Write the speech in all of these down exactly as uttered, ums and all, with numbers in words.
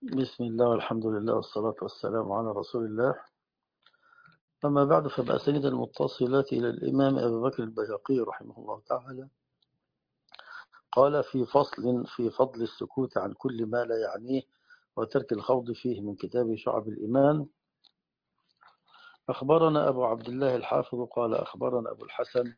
بسم الله والحمد لله والصلاة والسلام على رسول الله. أما بعد، فبأسانيد المتصلة إلى الإمام أبي بكر البيهقي رحمه الله تعالى قال في فصل في فضل السكوت عن كل ما لا يعنيه وترك الخوض فيه من كتاب شعب الإيمان. أخبرنا أبو عبد الله الحافظ قال أخبرنا أبو الحسن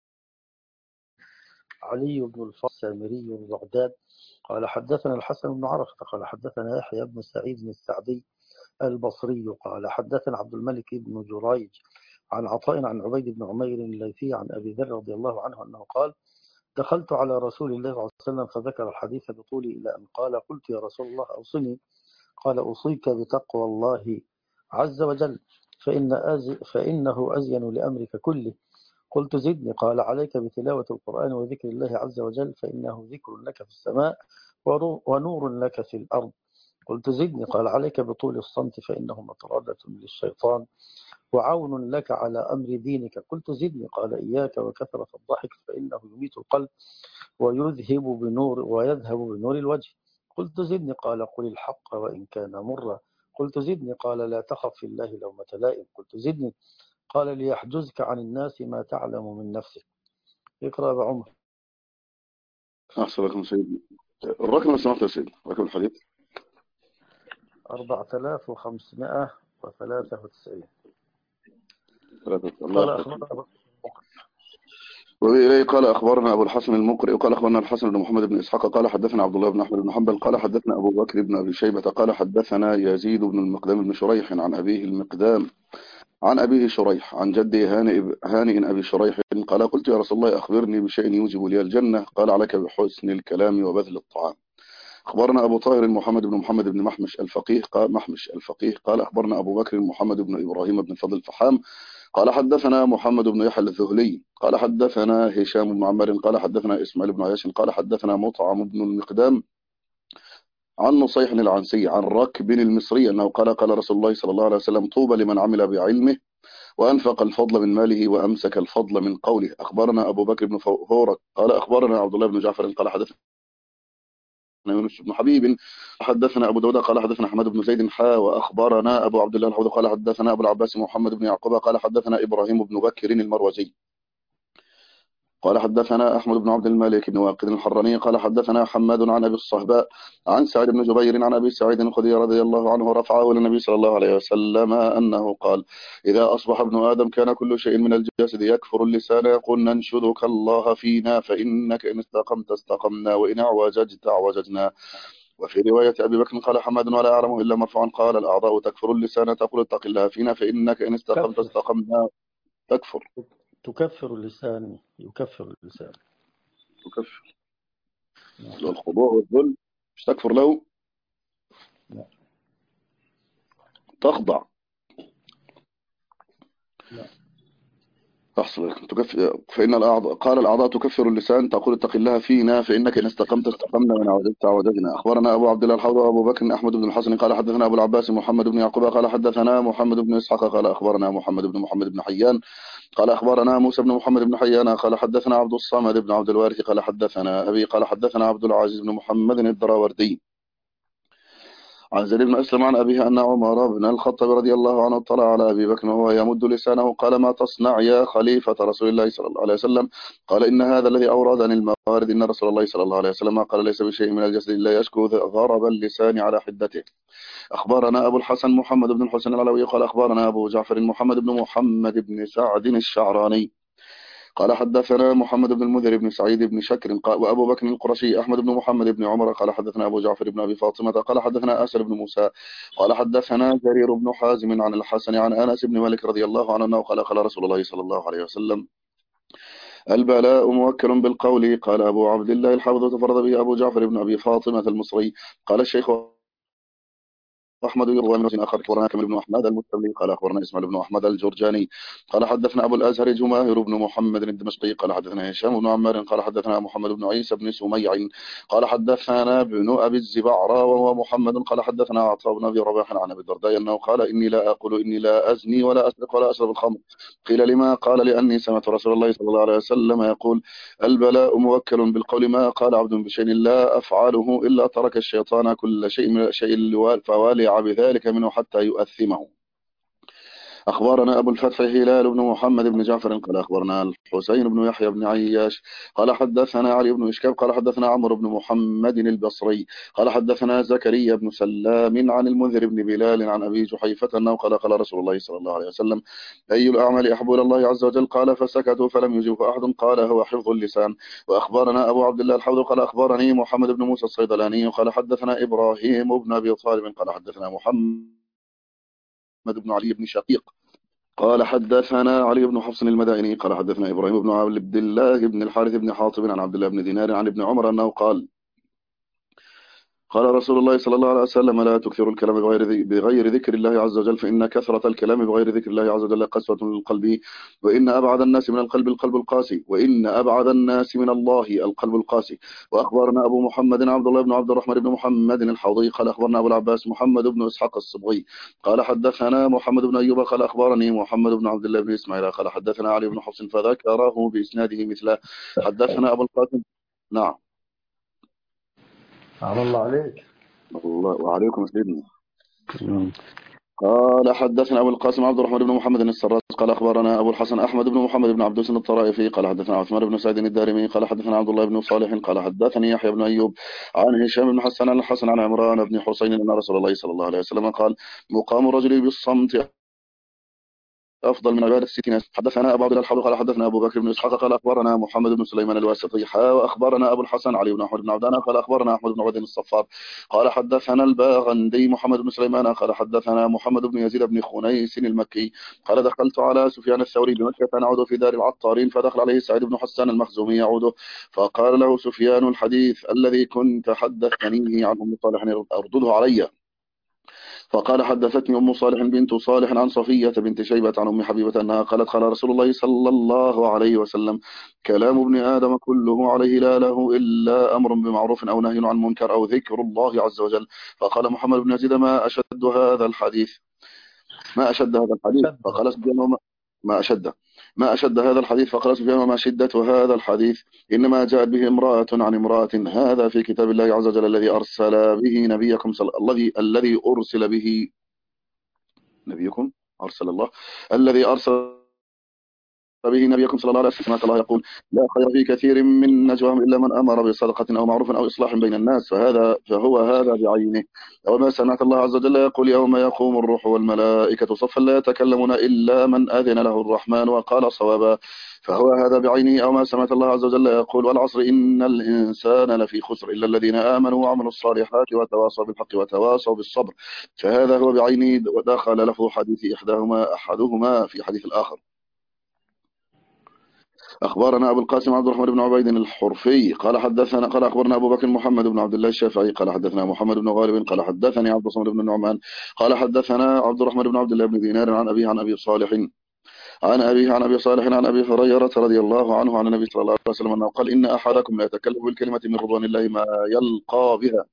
علي بن الفضل السامري الرعداد قال حدثنا الحسن بن عرفة قال حدثنا يحيى بن سعيد السعدي البصري قال حدثنا عبد الملك بن جريج عن عطاء عن عبيد بن عمير الليثي عن أبي ذر رضي الله عنه أنه قال دخلت على رسول الله صلى الله عليه وسلم فذكر الحديث بطوله إلى أن قال قلت يا رسول الله أوصني. قال أوصيك بتقوى الله عز وجل فإن أز فإنه أزين لأمرك كله. قلت زدني. قال عليك بتلاوة القرآن وذكر الله عز وجل فإنه ذكر لك في السماء ونور لك في الأرض. قلت زدني. قال عليك بطول الصمت فإنه مطردة للشيطان وعون لك على أمر دينك. قلت زدني. قال إياك وكثرة الضحك فإنه يميت القلب ويذهب بنور ويذهب بنور الوجه. قلت زدني. قال قل الحق وإن كان مرا. قلت زدني. قال لا تخف في الله لومة لائم. قلت زدني. قال ليحجزك عن الناس ما تعلم من نفسك. اقرأ بعمر. أحسن لكم سيدنا. الرقم اللي سمعته يا سيدي، رقم الحديث أربعة آلاف وخمسمائة وثلاثة وتسعين. الله قال يحفظك. أخبرنا وإليه قال أخبرنا أبو الحسن المقرئ قال أخبرنا الحسن بن محمد بن إسحاق قال حدثنا عبد الله بن أحمد بن حنبل قال حدثنا أبو بكر بن أبي شيبة قال حدثنا يزيد بن المقدام بن شريح عن أبيه المقدام عن أبيه شريح عن جده هانئ هانئ أبي شريح قال قلت يا رسول الله أخبرني بشيء يوجب لي الجنة قال عليك بحسن الكلام وبذل الطعام. أخبرنا أبو طاهر محمد بن محمد بن محمش الفقيه قال محمش الفقيه قال أخبرنا أبو بكر محمد بن إبراهيم بن فضل الفحام قال حدثنا محمد بن يحيى الذهلي قال حدثنا هشام بن عمار قال حدثنا إسماعيل بن عياش قال حدثنا مطعم بن المقدام عن نصيح العنسي عن ركب المصري أنه قال قال رسول الله صلى الله عليه وسلم طوبى لمن عمل بعلمه وأنفق الفضل من ماله وأمسك الفضل من قوله. أخبرنا أبو بكر بن فورك قال أخبرنا عبد الله بن جعفر قال حدثنا يونس بن حبيب حدثنا أبو داود قال حدثنا حماد بن زيد حا وأخبرنا أبو عبد الله الحوض قال حدثنا أبو العباس محمد بن يعقوب قال حدثنا إبراهيم بن بكر المروزي قال حدثنا أحمد بن عبد الملك بن واقد الحراني قال حدثنا حماد عن أبي الصهباء عن سعيد بن جبير عن أبي سعيد الخدري رضي الله عنه رفعه إلى النبي صلى الله عليه وسلم أنه قال إذا أصبح ابن آدم كان كل شيء من الجسد يكفر اللسان يقول ننشدك الله فينا فإنك إن استقمت استقمنا وإن اعوججت اعوججنا. وفي رواية أبي بكر قال حماد ولا أعلم إلا مرفوعا قال الأعضاء تكفر اللسان تقول اتق الله فينا فإنك إن استقمت كفر استقمنا تكفر تكفر اللسان يكفر اللسان تكفر الخضوع والذل مش تكفر له لا. تخضع لا. أحسن تكفر فإن الأعضاء قال الأعضاء تكفر اللسان تقول اتق الله فينا فإنك إن استقمت استقمنا وإن عوجدت عوجدنا. أخبرنا أبو عبد الله الحوض وأبو بكر أحمد بن الحسن قال حدثنا أبو العباس محمد بن يعقوب قال حدثنا محمد بن إسحاق قال أخبرنا محمد بن محمد بن حيان قال أخبرنا موسى بن محمد بن حيان قال حدثنا عبد الصمد بن عبد الوارث قال حدثنا أبي قال حدثنا عبد العزيز بن محمد الدراوردي عن زيد بن أسلم عن أبيه أن عمر بن الخطاب رضي الله عنه اطلع على أبي بكر وهو يمد لسانه قال ما تصنع يا خليفة رسول الله صلى الله عليه وسلم قال إن هذا الذي أورد عن الموارد إن رسول الله صلى الله عليه وسلم قال ليس بشيء من الجسد إلا يشكو ضرب اللسان على حدته. أخبرنا أبو الحسن محمد بن الحسن العلوي قال أخبرنا أبو جعفر محمد بن محمد بن سعد الشعراني قال حدثنا محمد بن المنذر بن سعيد بن شكر وأبو بكر القرشي أحمد بن محمد بن عمر قال حدثنا أبو جعفر بن أبي فاطمة قال حدثنا آسر بن موسى قال حدثنا جرير بن حازم عن الحسن عن أنس بن مالك رضي الله عنه قال قال رسول الله صلى الله عليه وسلم البلاء موكل بالقول. قال أبو عبد الله. الحافظ تفرد به أبو جعفر بن أبي فاطمة المصري. قال الشيخ أحمد يروى من وجه آخر أخبرنا كامل بن أحمد المستملي قال أخبرنا إسماعيل بن أحمد الجرجاني قال حدثنا أبو الأزهر جماهر بن محمد الدمشقي قال حدثنا هشام بن عمار قال حدثنا محمد بن عيسى بن سميع قال حدثنا ابن أبي الزبعرى وهو محمد قال حدثنا عطاء بن أبي رباح عن أبي الدرداء أنه قال إني لا أقول إني لا أزني ولا أسرق ولا أشرب الخمر. قيل لما؟ قال لأني سمعت رسول الله صلى الله عليه وسلم يقول البلاء موكل بالقول ما قال عبد بشيء لا أفعله إلا ترك الشيطان كل شيء من الشيء فوالع بذلك منه حتى يؤثمه. أخبرنا أبو الفتح هلال بن محمد بن جعفر قال أخبرنا الحسين بن يحيى بن عياش قال حدثنا علي بن إشكاب قال حدثنا عمرو بن محمد البصري قال حدثنا زكريا بن سلام عن المنذر بن بلال عن أبي جحيفة أنه قال قال رسول الله صلى الله عليه وسلم أي الأعمال أحب إلى الله عز وجل؟ قال فسكتوا فلم يجب أحد قال هو حفظ اللسان. وأخبرنا أبو عبد الله الحوض قال أخبرني محمد بن موسى الصيدلاني قال حدثنا إبراهيم بن أبي طالب قال حدثنا محمد بن علي بن شقيق قال حدثنا علي بن حفص المدائني قال حدثنا إبراهيم بن عبد الله بن الحارث بن حاطب عن عبد الله بن دينار عن ابن عمر أنه قال قال رسول الله صلى الله عليه وسلم لا تكثروا الكلام بغير بغير ذكر الله عز وجل فإن كثرة الكلام بغير ذكر الله عز وجل قسوة للقلب وإن أبعد الناس من القلب القلب القاسي وإن أبعد الناس من الله القلب القاسي. وأخبرنا أبو محمد عبد الله بن عبد الرحمن بن محمد الحوضي قال أخبرنا أبو العباس محمد بن إسحاق الصبغي قال حدثنا محمد بن أيوب قال أخبرني محمد بن عبد الله بن إسماعيل قال حدثنا علي بن حفص فذكره بإسناده مثله. حدثنا أبو القاسم. نعم. على الله عليك. الله وعليكم سيدنا. قال حدثنا أبو القاسم عبد الرحمن بن محمد السراج قال أخبرنا أبو الحسن أحمد بن محمد بن عبدوس الطرائفي قال حدثنا عثمان بن سعيد الدارمي قال حدثنا عبد الله بن صالح قال حدثني يحيى بن أيوب عن هشام بن حسن عن الحسن عن عمران بن حسين أن رسول الله صلى الله عليه وسلم قال مقام الرجل بالصمت أفضل من عبادة ستين. حدثنا أبو عبد الله الحوض قال حدثنا أبو بكر بن إسحاق قال أخبرنا محمد بن سليمان الواسطي وأخبرنا أبو الحسن علي بن أحمد بن عبدان قال أخبرنا أحمد بن عبد الصفار قال حدثنا الباغندي محمد بن سليمان قال حدثنا محمد بن يزيد بن خنيس المكي قال دخلت على سفيان الثوري بمكة نعود في دار العطارين فدخل عليه سعيد بن حسان المخزومي يعوده فقال له سفيان الحديث الذي كنت حدثتنيه عن أم صالح أردده علي. فقال حدثتني أم صالح بنت صالح عن صفية بنت شيبة عن أم حبيبة أنها قالت قال رسول الله صلى الله عليه وسلم كلام ابن آدم كله عليه لا له إلا أمر بمعروف أو نهي عن منكر أو ذكر الله عز وجل. فقال محمد بن يزيد ما أشد هذا الحديث ما أشد هذا الحديث فقال سفيان ما أشد ما أشد هذا الحديث فقال سفيان وما شدة هذا الحديث إنما جاءت به امرأة عن امرأة هذا في كتاب الله عز وجل الذي أرسل به نبيكم صل... الذي الذي أرسل به نبيكم أرسل الله الذي أرسل به نبيكم صلى الله عليه وسلم الله يقول لا خير في كثير من نجواهم إلا من أمر بصدقة أو معروف أو إصلاح بين الناس فهذا فهو هذا بعينه. وما سمعت الله عز وجل يقول يوم يقوم الروح والملائكة صفا لا يتكلمون إلا من أذن له الرحمن وقال صوابا فهو هذا بعينه. أو ما سمعت الله عز وجل يقول والعصر إن الإنسان لفي خسر إلا الذين آمنوا وعملوا الصالحات وتواصوا بالحق وتواصوا بالصبر فهذا هو بعينه. ودخل له حديث إحداهما أحدهما في حديث الآخر. أخبرنا أبو القاسم عبد الرحمن بن عبيد الحرفي قال حدثنا قال أخبرنا أبو بكر محمد بن عبد الله الشافعي قال حدثنا محمد بن غالب قال حدثني عبد الصمد بن النعمان قال حدثنا عبد الرحمن بن عبد الله بن دينار عن أبيه عن أبي صالح عن أبيه عن أبي صالح عن أبي هريرة رضي الله عنه عن النبي صلى الله عليه وسلم أنه قال إن أحدكم لا يتكلم بالكلمة من رضوان الله ما يلقى بها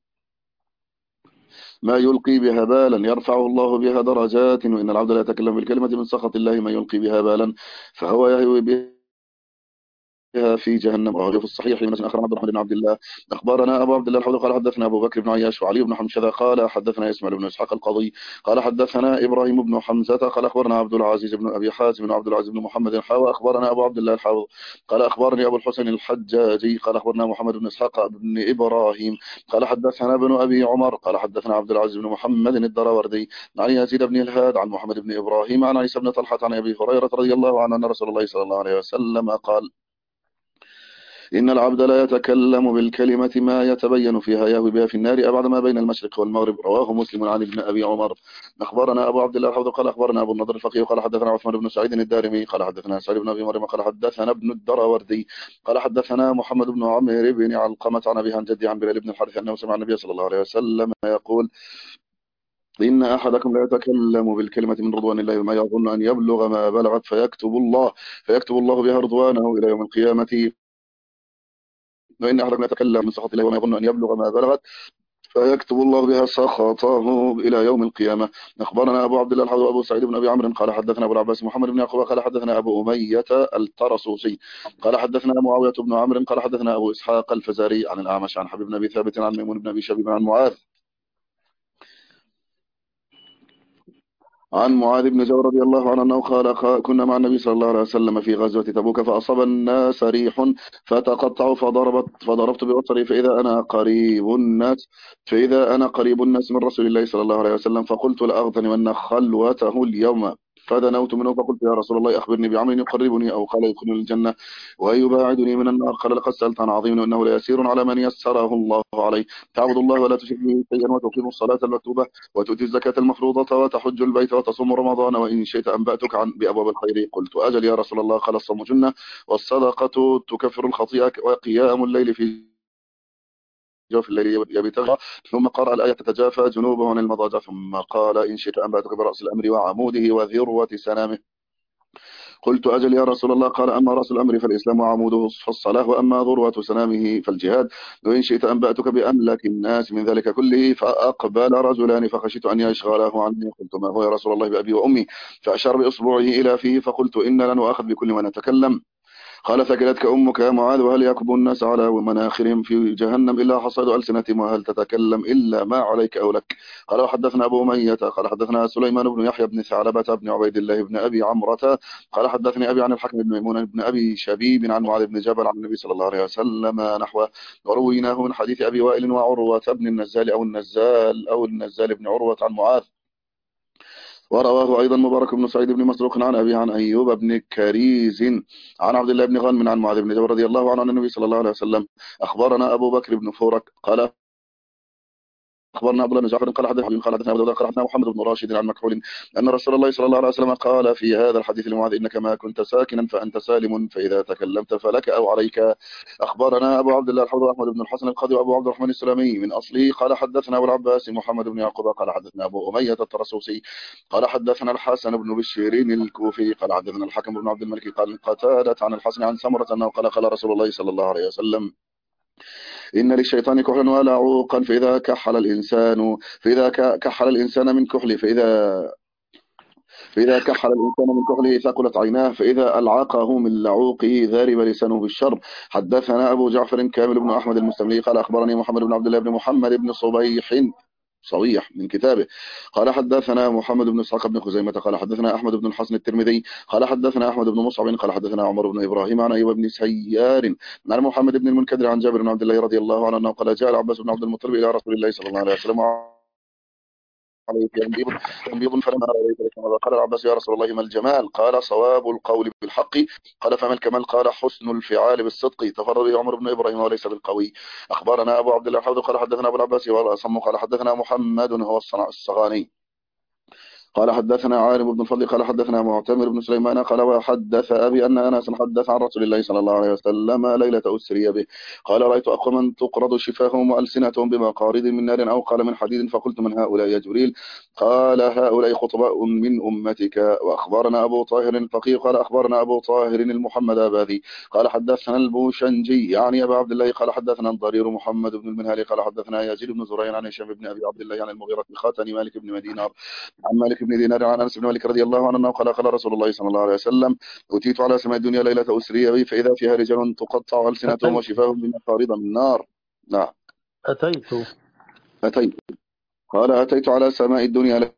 ما يلقي بها بالا يرفعه الله بها درجات وإن العبد لا يتكلم بالكلمة من سخط الله ما يلقي بها بالا فهو يهوي بها في جهنم. وهو في الصحيح من آخر عبد الرحمن بن عبد الله. أخبرنا أبو عبد الله الحوض قال حدثنا أبو بكر بن عياش وعلي بن حمشذا قال حدثنا إسماعيل بن إسحاق القاضي قال حدثنا إبراهيم بن حمزة قال أخبرنا عبد العزيز بن أبي حازم بن عبد العزيز بن محمد الحاوى أخبرنا أبو عبد الله الحوض قال أخبرني أبو الحسن الحجاجي قال أخبرنا محمد بن إسحاق بن إبراهيم قال حدثنا ابن أبي عمر قال حدثنا عبد العزيز بن محمد الدراوردي عن يزيد بن الهاد عن محمد بن إبراهيم عن عيسى بن طلحة عن أبي هريرة رضي الله عنه أن رسول الله صلى الله عليه وسلم قال إن العبد لا يتكلم بالكلمة ما يتبين فيها يهوي بها في النار أبعد ما بين المشرق والمغرب. رواه مسلم عن ابن أبي عمر. أخبرنا أبو عبد الله الحوض قال أخبرنا أبو النضر الفقيه قال حدثنا عثمان بن سعيد الدارمي قال حدثنا سعيد بن أبي مريم قال حدثنا ابن الدراوردي قال حدثنا محمد بن عمرو بن علقمة عن أبيه عن جدي عن بلال بن الحارث أنه سمع النبي صلى الله عليه وسلم يقول إن أحدكم لا يتكلم بالكلمة من رضوان الله بما يظن أن يبلغ ما بلغت فيكتب الله فيكتب الله بها رضوانه إلى يوم القيامة. وإن أحدكم لا يتكلم من سخط الله وما يظن أن يبلغ ما بلغت فيكتب الله بها سخطه إلى يوم القيامة. أخبرنا أبو عبد الله الحافظ أبو سعيد بن أبي عمرو قال حدثنا أبو العباس محمد بن يعقوب قال حدثنا أبو أمية الطرسوسي قال حدثنا معاوية بن عمرو قال حدثنا أبو إسحاق الفزاري عن الأعمش عن حبيب بن أبي ثابت عن ميمون بن أبي شبيب عن معاذ عن معاذ بن جبل رضي الله عنه أنه قال قا- كنا مع النبي صلى الله عليه وسلم في غزوة تبوك فأصاب الناس ريح فتقطعوا فضربت فضربت ببصري فإذا أنا قريب الناس فإذا أنا قريب الناس من رسول الله صلى الله عليه وسلم فقلت لأغتنمن خلوته اليوم فدنوت منه فقلت يا رسول الله أخبرني بعمل يقربني أو قال يدخلني الجنة ويباعدني من النار قال لقد سألت عن عظيم وإنه ليسير على من يسره الله عليه تعبد الله ولا تشرك به شيئا وتقيم الصلاة المكتوبة وتؤتي الزكاة المفروضة وتحج البيت وتصوم رمضان وإن شئت أنبأتك عن بأبواب الخير قلت أجل يا رسول الله قال الصوم جنة والصدقة تكفر الخطيئة وقيام الليل في جوف الليل يبتغى ثم قرأ الآية تتجافى جنوبه عن المضاجع ثم قال إن شئت أنبأتك برأس الأمر وعموده وذروة سنامه قلت أجل يا رسول الله قال أما رأس الأمر فالإسلام وعموده فالصلاة وأما ذروة سنامه فالجهاد وإن شئت أنبأتك بأملك الناس من ذلك كله فأقبل رجلان فخشيت أن يشغله عني قلت ما هو يا رسول الله بأبي وأمي فأشار بإصبعه إلى فيه فقلت إن لن أخذ بكل ما نتكلم قال ثكلتك أمك يا معاذ وهل يكب الناس على مناخرهم في جهنم إلا حصاد ألسنتهم وهل تتكلم إلا ما عليك أو لك قال وحدثنا أبو أمية قال حدثنا سليمان بن يحيى بن ثعلبة بن عبيد الله بن أبي عمرة قال حدثني أبي عن الحكم بن ميمون بن أبي شبيب عن معاذ بن جبل عن النبي صلى الله عليه وسلم نحوه ورويناه من حديث أبي وائل وعروة بن النزال أو النزال أو النزال بن عروة عن معاذ ورواه أيضا مبارك بن سعيد بن مسروق عن أبي عن أيوب بن كريز عن عبد الله بن غنم عن معاذ بن جبل رضي الله عنه عن النبي صلى الله عليه وسلم أخبرنا أبو بكر بن فورك قال أخبرنا عبد الله بن جعفر قال حدثنا قال حدثنا أبو داود قال حدثنا محمد بن راشد عن مكحول أن رسول الله صلى الله عليه وسلم قال في هذا الحديث لمعاذ إنك ما كنت ساكنا فأنت سالم فإذا تكلمت فلك أو عليك. أخبرنا أبو عبد الله الحوض أحمد بن الحسن القاضي وأبو عبد الرحمن السلمي من أصله قال حدثنا أبو العباس محمد بن يعقوب قال حدثنا أبو أمية الترسوسي قال حدثنا الحسن بن بشيرين الكوفي قال حدثنا الحكم بن عبد الملك قال قتادة عن الحسن عن سمرة أنه قال قال رسول الله صلى الله عليه وسلم إن للشيطان كحلا ولعوقا فإذا كحل الإنسان فإذا ك- كحل الإنسان من كحله فإذا فإذا كحل الإنسان من كحله ثقلت عيناه فإذا ألعقه من لعوقه ذارب لسانه بالشر. حدثنا أبو جعفر كامل بن أحمد المستملي قال أخبرني محمد بن عبد الله بن محمد بن صبيح صويح من كتابه قال حدثنا محمد بن اسحاق بن خزيمة قال حدثنا أحمد بن الحسن الترمذي قال حدثنا أحمد بن مصعب قال حدثنا عمر بن إبراهيم عن أيوب بن سيار عن محمد بن المنكدر عن جابر بن عبد الله رضي الله عنه أنه قال جاء العباس بن عبد المطلب إلى رسول الله صلى الله عليه وسلم عليه تنبيض تنبيض فلما رأيت كما قال العباس يا رسول الله ما الجمال قال صواب القول بالحق قال فما الكمال قال حسن الفعال بالصدق تفرد به عمر بن إبراهيم وليس بالقوي. أخبرنا أبو عبد الله الحوض قال حدثنا أبو العباس والأصم قال حدثنا محمد هو الصنع الصغاني قال حدثنا عالم بن الفضل قال حدثنا معتمر بن سليمان قال وحدث أبي أن أنس حدث عن رسول الله صلى الله عليه وسلم ليلة أسري به قال رأيت أقواما تقرض شفاههم وألسنتهم بمقارض من نار أو قال من حديد فقلت من هؤلاء يا جبريل قال هؤلاء خطباء من أمتك. وأخبرنا أبو طاهر الفقيه قال أخبرنا أبو طاهر المحمد أباذي قال حدثنا البوشنجي يعني أبا عبد الله قال حدثنا الضرير محمد بن المنهالي قال حدثنا يزيد بن زريع عن هشام بن أبي عبد الله عن المغيرة بن خاتم مالك بن مدينة عن مالك بن دينار عن انس بن مالك رضي الله عنه انه قال قال رسول الله صلى الله عليه وسلم اتيت على سماء الدنيا ليله اسري بي فاذا فيها رجال تقطع السنتهم أتيت وشفاهم بمقاريض من نار. نعم أتيت اتيت قال اتيت على سماء الدنيا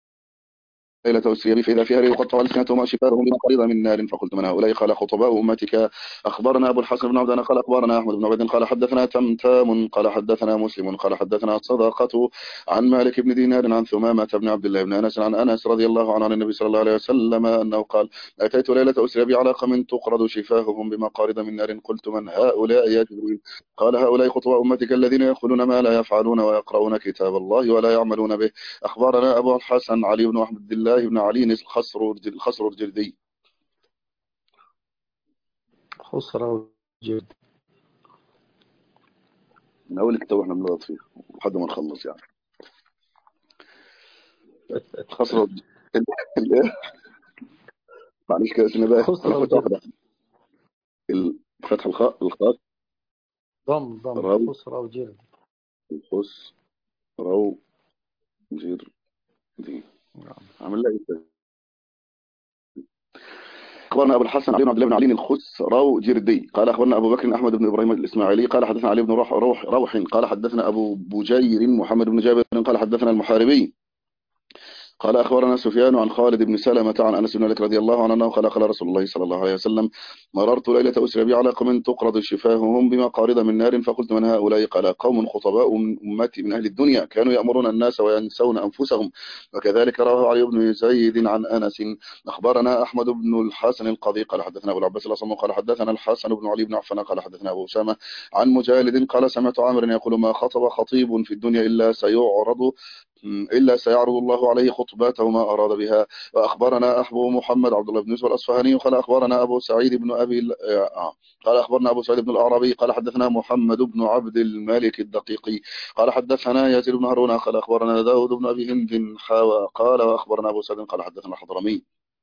ليلة أسري بي فإذا فيها يقطع ألسنتهم وشفاههم بمقاريض من نار فقلت من هؤلاء قال خطباء أمتك. أخبرنا أبو الحسن بن عبدان قال أخبرنا أحمد بن عبيد قال حدثنا تمتام قال حدثنا مسلم قال حدثنا صدقة عن مالك بن دينار عن ثمامة بن عبد الله بن أنس عن أنس رضي الله عنه عن النبي صلى الله عليه وسلم أنه قال أتيت ليلة أسري بي على قوم تقرض شفاههم بمقاريض من نار قلت من هؤلاء يا جبريل قال هؤلاء خطباء أمتك الذين يقولون ما لا يفعلون ويقرؤون كتاب الله ولا يعملون به. أخبرنا أبو الحسن علي بن عبد الله بن علي الخصر الخصر الجلدي خسر جد. من أول الكتاب احنا بنضغط فيه لحد ما نخلص يعني. خسر ال- ال- معلش كده سنة بقى ولا خسر فتحة وجر. واحدة. ال- فتح الخاء الخاء ضم ضم رو خسر وجر. الخس رو جير دي. نعم. عامل لها ايه؟ اخبرنا ابو الحسن علي بن عبد الله بن علي الخسرو جردي قال اخبرنا ابو بكر احمد بن ابراهيم الاسماعيلي قال حدثنا علي بن روح روح روح قال حدثنا ابو بجير محمد بن جابر قال حدثنا المحاربي قال أخبرنا سفيان عن خالد بن سلمة عن أنس بن مالك رضي الله عنه أنه قال قال رسول الله صلى الله عليه وسلم مررت ليلة أسرى بي على قوم تقرض شفاههم بمقارض من نار فقلت من هؤلاء؟ قال قوم خطباء من أمتي من أهل الدنيا كانوا يأمرون الناس وينسون أنفسهم. وكذلك رواه علي بن زيد عن أنس. أخبرنا أحمد بن الحسن القاضي قال حدثنا أبو العباس الأصم قال حدثنا الحسن بن علي بن عفان قال حدثنا أبو أسامة عن مجالد قال سمعت عامر يقول ما خطب خطيب في الدنيا إلا سيعرض إلا سيعرض الله عليه خطباته ما أراد بها. وأخبرنا أبو محمد عبد الله بن يوسف الأصفهاني قال أخبرنا أبو سعيد بن أبي ال- آه. قال أخبرنا أبو سعيد بن الأعرابي قال حدثنا محمد بن عبد الملك الدقيقي قال حدثنا يزيد بن هارون قال أخبرنا داود بن أبي هند حاوى قال وأخبرنا أبو سعيد قال حدثنا الحضرمي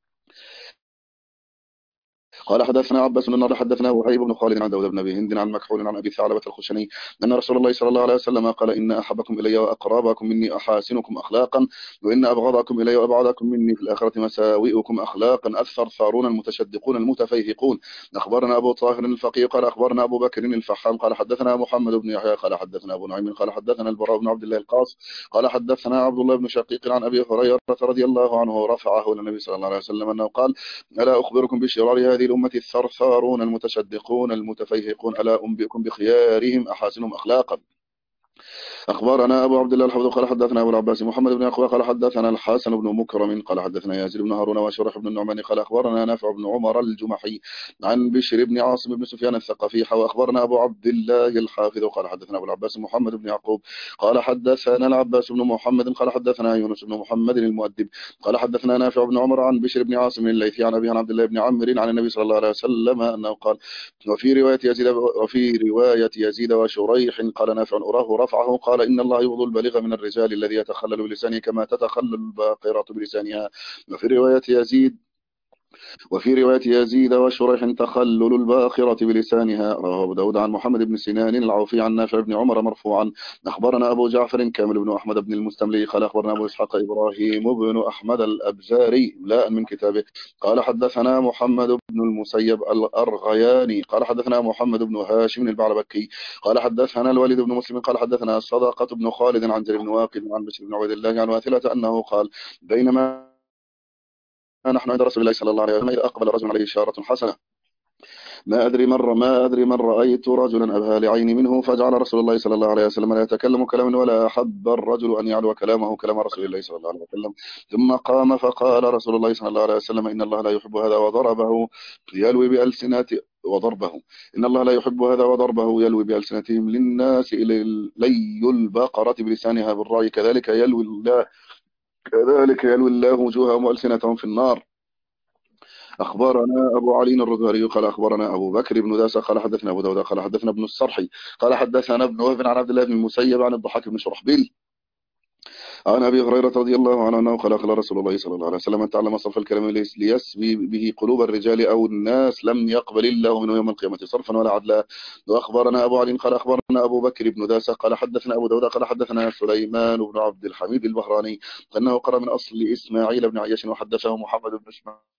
قال حدثنا عباس بن النضر حدثنا وهيب بن خالد عن داود بن ابي هند عن مكحول عن ابي ثعلبة الخشني ان رسول الله صلى الله عليه وسلم قال ان احبكم الي واقربكم مني احاسنكم اخلاقا وان ابغضكم الي وابعدكم مني في الاخره مساوئكم اخلاقا الثرثارون المتشدقون المتفيهقون. اخبرنا ابو طاهر الفقيه قال اخبرنا ابو بكر الفحام قال حدثنا محمد بن يحيى قال حدثنا ابو نعيم قال حدثنا البراء بن عبد الله القاص قال حدثنا عبد الله بن شقيق عن ابي هريره رضي الله عنه رفعه الى النبي صلى الله عليه وسلم انه قال ألا أخبركم بشرار هذه الأمة الثرثارون المتشدقون المتفيهقون ألا أنبئكم بخيارهم أحاسنهم أخلاقا. أخبرنا أبو عبد الله الحفظ قال حدثنا أبو العباس محمد بن يعقوب قال حدثنا الحسن بن مكرم قال حدثنا يزيد بن هارون وشرح بن النعمان قال أخبرنا نافع بن عمر الجمحي عن بشر بن عاصم بن سفيان الثقفي وأخبرنا أبو عبد الله الحافظ قال حدثنا أبو العباس محمد بن يعقوب قال حدثنا العباس بن محمد قال حدثنا يونس بن محمد المؤدب قال حدثنا نافع بن عمر عن بشر بن عاصم الليثي عن أبي عن عبد الله بن عمرو عن النبي صلى الله عليه وسلم أنه قال وفي رواية يزيد وفي رواية يزيد وشريح قال نافع أراه رفعه قال إن الله يبغض البليغ من الرجال الذي يتخلل بلسانه كما تتخلل الباقرة بلسانها. وفي رواية يزيد وفي رواية يزيد وشريح تخلل الباخرة بلسانها. رواه أبو داود عن محمد بن سنان العوفي عن نافع بن عمر مرفوعا. أخبرنا أبو جعفر كامل بن أحمد بن المستملي قال أخبرنا أبو إسحاق إبراهيم بن أحمد الأبزاري لا من كتابه قال حدثنا محمد بن المسيب الأرغياني قال حدثنا محمد بن هاشم البعلبكي قال حدثنا الوليد بن مسلم قال حدثنا صدقة بن خالد عن جرير بن واقد عن بشر بن عبيد الله عن واثلة أنه قال بينما نحن عند رسول الله صلى الله عليه وسلم إذ أقبل رجل عليه إشارة حسنة ما أدري مر ما أدري من رأيت رجلا أبهى لعيني منه فجعل رسول الله صلى الله عليه وسلم لا يتكلم كلاما ولا أحب الرجل أن يعلو كلامه كلام رسول الله صلى الله عليه وسلم. ثم قام فقال رسول الله صلى الله عليه وسلم إن الله لا يحب هذا وضربه يلوي بألسنة وضربه إن الله لا يحب هذا وضربه يلوي بألسنتهم للناس إلى لي البقرة بلسانها بالرأي كذلك يلوي الله كذلك يلوي الله وجوههم وألسنتهم في النار. أخبرنا أبو علي الرذاري قال أخبرنا أبو بكر بن داسة قال حدثنا أبو داود قال حدثنا ابن الصرحي قال حدثنا ابن وهب عن عبد الله بن المسيب عن الضحاك بن شرحبيل عن أبي هريرة رضي الله عنه أنه قال قال رسول الله صلى الله عليه وسلم من تعلم صرف الكلام ليسبي به قلوب الرجال أو الناس لم يقبل الله منه يوم القيامة صرفا ولا عدلا. وأخبرنا أبو علي قال أخبرنا أبو بكر بن داسة قال حدثنا أبو داود قال حدثنا سليمان بن عبد الحميد البهراني أنه قرأ من أصل إسماعيل بن عياش وحدثه محمد بن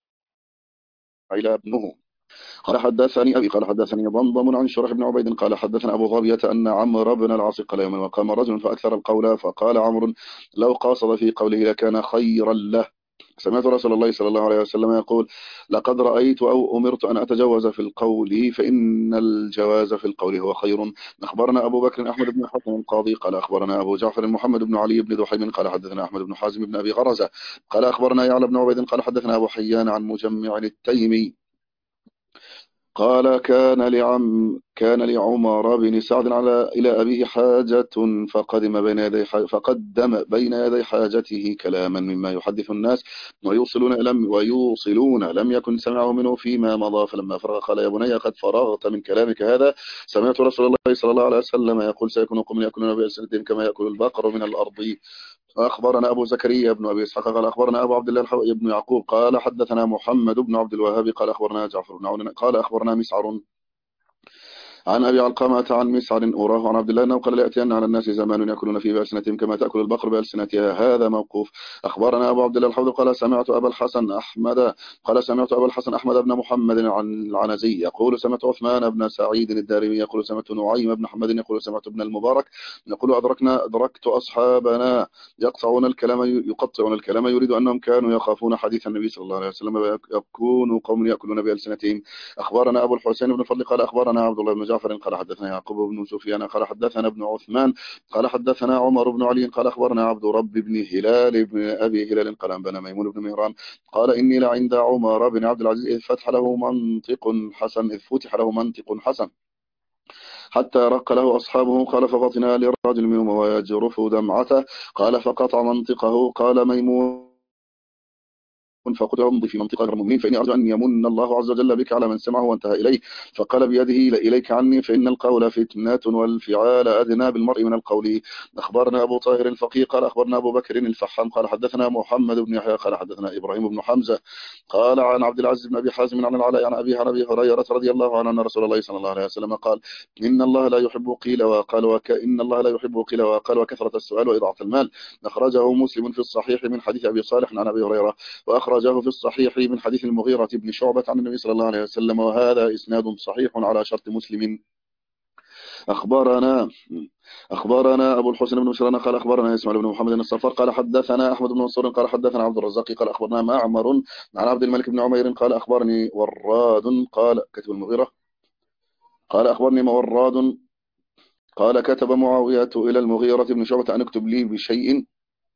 إسماعيل ابنه قال حدثني أبي قال حدثني ضمضم عن شرح بن عبيد قال حدثنا أبو ظبية أن عمرو بن العاص قال يوما وقام رجل فأكثر القول فقال عمرو لو قاصد في قوله لكان خيرا له. سمعت رسول الله صلى الله عليه وسلم يقول لقد رأيت أو أمرت أن أتجوز في القول فإن الجواز في القول هو خير. أخبرنا أبو بكر أحمد بن حسن القاضي قال أخبرنا أبو جعفر محمد بن علي بن دحيم قال حدثنا أحمد بن حازم بن أبي غرزة قال أخبرنا يعلى بن عبيد قال حدثنا أبو حيان عن مجمع التيمي قال كان لعم كان لعمر بن سعد على إلى أبيه حاجة فقدم بين يدي حاج فقدم بين يدي حاجته كلاما مما يحدث الناس ويوصلون لم ويوصلون لم يكن سمعه منه فيما مضى فلما فرغ قال يا بني قد فرغت من كلامك هذا سمعت رسول الله صلى الله عليه وسلم يقول سيكون قوم يأكلون بألسنتهم كما يأكل البقر من الأرض أخبرنا أبو زكريا بن أبي إسحاق قال أخبرنا أبو عبد الله الحو- بن يعقوب قال حدثنا محمد بن عبد الوهاب قال أخبرنا جعفر بن عون قال أخبرنا مسعر عن أبي علقمة عن مسعر أوراه عن عبد الله أنه قال ليأتين على الناس زمان يأكلون فيه بألسنتهم كما تأكل البقر بألسنتها. هذا موقوف. أخبرنا أبو عبد الله الحوض قال سمعت أبا الحسن أحمد قال سمعت أبا الحسن أحمد بن محمد عن العنزي يقول سمعت عثمان بن سعيد الدارمي يقول سمعت نعيم بن حمد يقول سمعت ابن المبارك يقول أدركنا أدركت أصحابنا يقطعون الكلام يقطعون الكلام يريد أنهم كانوا يخافون حديث النبي صلى الله عليه وسلم يكون قوم يأكلون بألسنتهم. أخبرنا أبو الحسين بن فضل قال أخبرنا عبد الله بن جعفر قال حدثنا يعقوب بن سفيان قال حدثنا ابن عثمان قال حدثنا عمر بن علي قال أخبرنا عبد رب بن هلال بن أبي هلال قال أنبأنا ميمون بن مهران قال إني لعند عمر بن عبد العزيز إذ فتح له منطق حسن إذ فتح له منطق حسن حتى رق له أصحابه قال ففطنا للرجل منهم ويجرف دمعته قال فقطع منطقه قال ميمون فقلت امضي في منطقة غير المؤمنين فإني أرجو أن يمن الله عز وجل بك على من سمعه وانتهى إليه. فقال بيده إليك عني فإن القول فتنة والفعال أدنى بالمرء من القول. أخبرنا أبو طاهر الفقيه قال أخبرنا أبو بكر الفحام قال حدثنا محمد بن يحيى قال حدثنا إبراهيم بن حمزة قال عن عبد العزيز بن أبي حازم عن العلاء عن أبي عن أبي هريرة رضي الله عنه أن رسول الله صلى الله عليه وسلم قال إن الله لا يحب قيل وقال وكإن الله لا يحب قيل وقال وكثرة السؤال وإضاعة المال. أخرجه مسلم في الصحيح من حديث أبي صالح عن أبي هريرة وأخرجه في الصحيح من حديث المغيرة بن شعبة عن النبي صلى الله عليه وسلم وهذا إسناد صحيح على شرط مسلم. أخبرنا أخبرنا أبو الحسن بن مشران قال أخبرنا إسماعيل بن محمد الصفار قال حدثنا أحمد بن منصور قال حدثنا عبد الرزاق قال أخبرنا معمر عن عبد الملك بن عمير قال أخبرني وراد قال كتب المغيرة قال أخبرني وراد قال كتب معاوية إلى المغيرة بن شعبة أن اكتب لي بشيء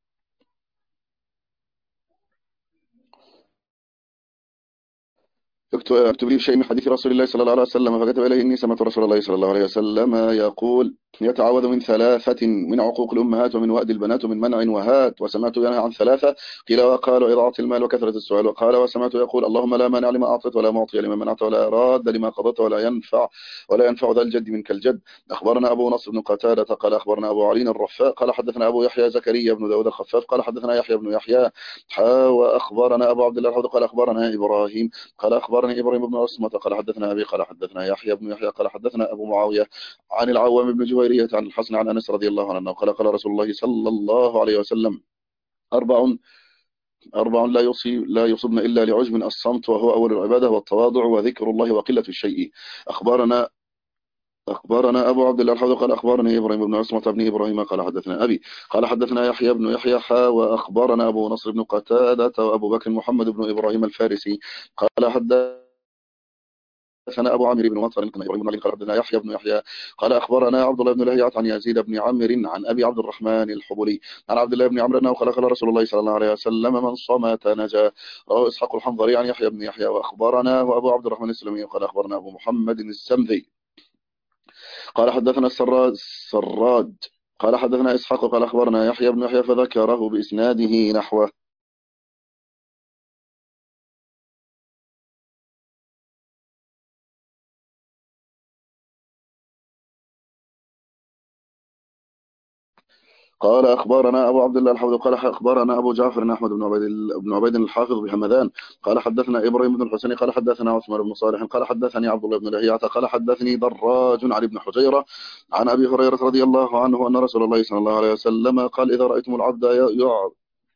اكتب لي شيء من حديث رسول الله صلى الله عليه وسلم فكتب إليه إني سمعت رسول الله صلى الله عليه وسلم يقول يتعوذ من ثلاثة من عقوق الأمهات ومن وأد البنات ومن منع وهات وسمعت ينهى عن ثلاثة قيل وقال إضاعة المال وكثرة السؤال وقال وسمعت يقول اللهم لا مانع لما أعطيت ولا معطي لما منعت ولا راد لما قضيت ولا ينفع ولا ينفع ذا الجد منك الجد. أخبرنا أبو نصر بن قتادة قال أخبرنا أبو علي الرفاء قال حدثنا أبو يحيى زكريا بن داود الخفاف قال حدثنا يحيى بن يحيى حا وأخبرنا أبو عبد الله الحوض قال أخبرنا إبراهيم قال أخبرني إبراهيم بن عصمة قال حدثنا أبي قال حدثنا يحيى بن يحيى قال حدثنا أبو معاوية عن العوام بن جويرية عن الحسن عن أنس رضي الله عنه قال قال رسول الله صلى الله عليه وسلم أربع أربع لا يصيب لا يصبن إلا لعجب الصمت وهو أول العبادة والتواضع وذكر الله وقلة الشيء. أخبرنا أخبرنا أبو عبد الله الحوض قال أخبرني إبراهيم بن عصمة بن إبراهيم قال حدثنا أبي قال حدثنا يحيى بن يحيى حا وأخبرنا أبو نصر بن قتادة وأبو بكر محمد بن إبراهيم الفارسي قال حدثنا حدثنا أبو عامر بن مطر قال حدثنا يحيى بن يحيى قال أخبرنا عبد الله بن لهيعة عن يزيد بن عمرو عن أبي عبد الرحمن الحبلي عن عبد الله بن عمرو أنه قال قال رسول الله صلى الله عليه وسلم من صمت نجا. رواه إسحاق الحنظلي عن يحيى بن يحيى وأخبرنا وأبو عبد الرحمن السلمي قال أخبرنا أبو محمد السمذي قال حدثنا السراج السراج قال حدثنا إسحاق قال أخبرنا يحيى بن يحيى فذكره بإسناده نحوه. قال أخبرنا أبو عبد الله الحوض قال أخبرنا أبو جعفر أحمد بن عبيد بن عبيد الحافظ بهمذان قال حدثنا إبراهيم بن الحسين قال حدثنا عثمان بن صالح قال حدثني عبد الله بن لهيعة قال حدثني دراج عن ابن حجيرة عن أبي هريرة رضي الله عنه أن رسول الله صلى الله عليه وسلم قال إذا رأيتم العبد يع